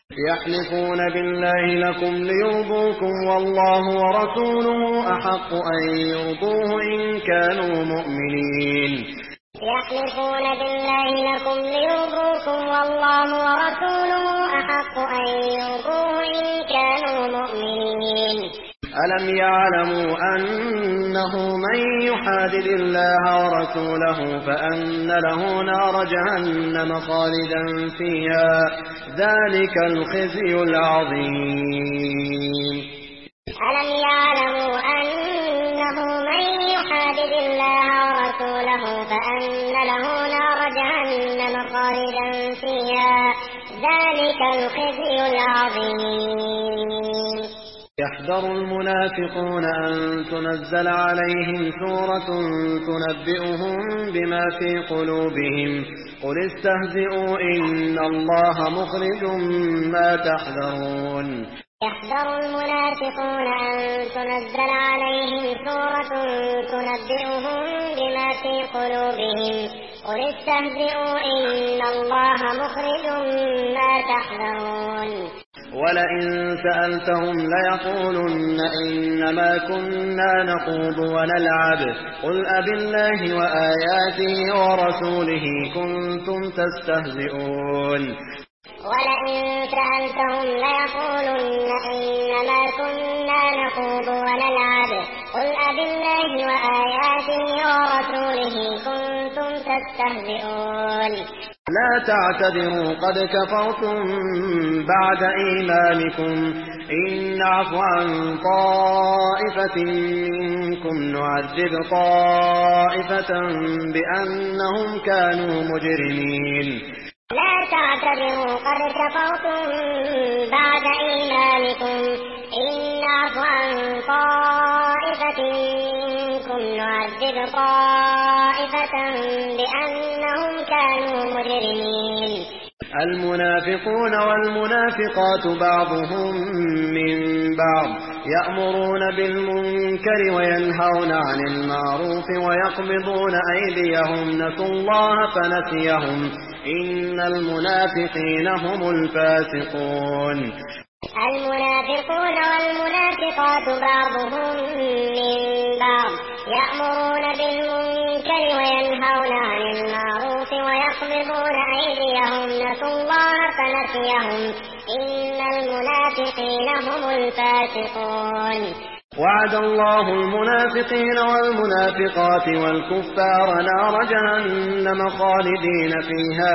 يحلفون بالله لكم ليرضوكم والله ورسوله أحق أن يرضوه إن كانوا مؤمنين. يحلفون بالله لكم ليرضوكم والله ورسوله أحق أن يرضوه إن كانوا مؤمنين. ألم يعلموا أنه من يحادد الله ورسوله فأن له نار جهنم خالدا فيها ذلك الخزي العظيم. ألم يعلموا أنه من يحادد الله ورسوله فأن له نار جهنم خالدا فيها ذلك الخزي العظيم. يحذر المنافقون أن تنزل عليهم سورة تنبئهم بما في قلوبهم قل استهزئوا إن الله مخرج ما تحذرون. يحذر المنافقون أن تنزل عليهم سورة تنبئهم بما في قلوبهم قل استهزئوا إن الله مخرج ما تحذرون. ولئن سألتهم ليقولن إنما كنا نخوض ونلعب قل أبالله وآياته ورسوله كنتم تستهزئون. ولئن سألتهم ليقولن إنما كنا نخوض ونلعب قل أبالله وآياته ورسوله كنتم تستهزئون. لا تعتذروا قد كفرتم بعد إيمانكم إن نعف عن طائفة منكم نعذب طائفة بأنهم كانوا مجرمين. لا تعتذروا قد كفرتم بعد إيمانكم إن نعف عن طائفة منكم نعذب طائفة بأنهم كانوا مجرمين. المنافقون والمنافقات بعضهم من بعض يأمرون بالمنكر وينهون عن المعروف ويقبضون أيديهم نسوا الله فنسيهم إن المنافقين هم الفاسقون. المنافقون والمنافقات بعضهم من بعض يأمرون بالمنكر وينهون عن المعروف ويقبضون أيديهم نسوا الله فنسيهم إن المنافقين هم الفاسقون. وعد الله المنافقين والمنافقات والكفار نار جهنم خالدين فيها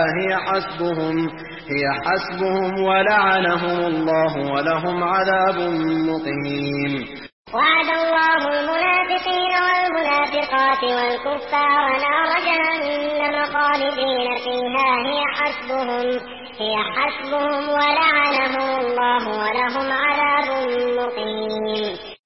هي حسبهم ولعنهم الله ولهم عذاب مقيم. وعد الله المنافقين والمنافقات والكفار نار جهنم خالدين فيها هي حسبهم ولعنهم الله ولهم عذاب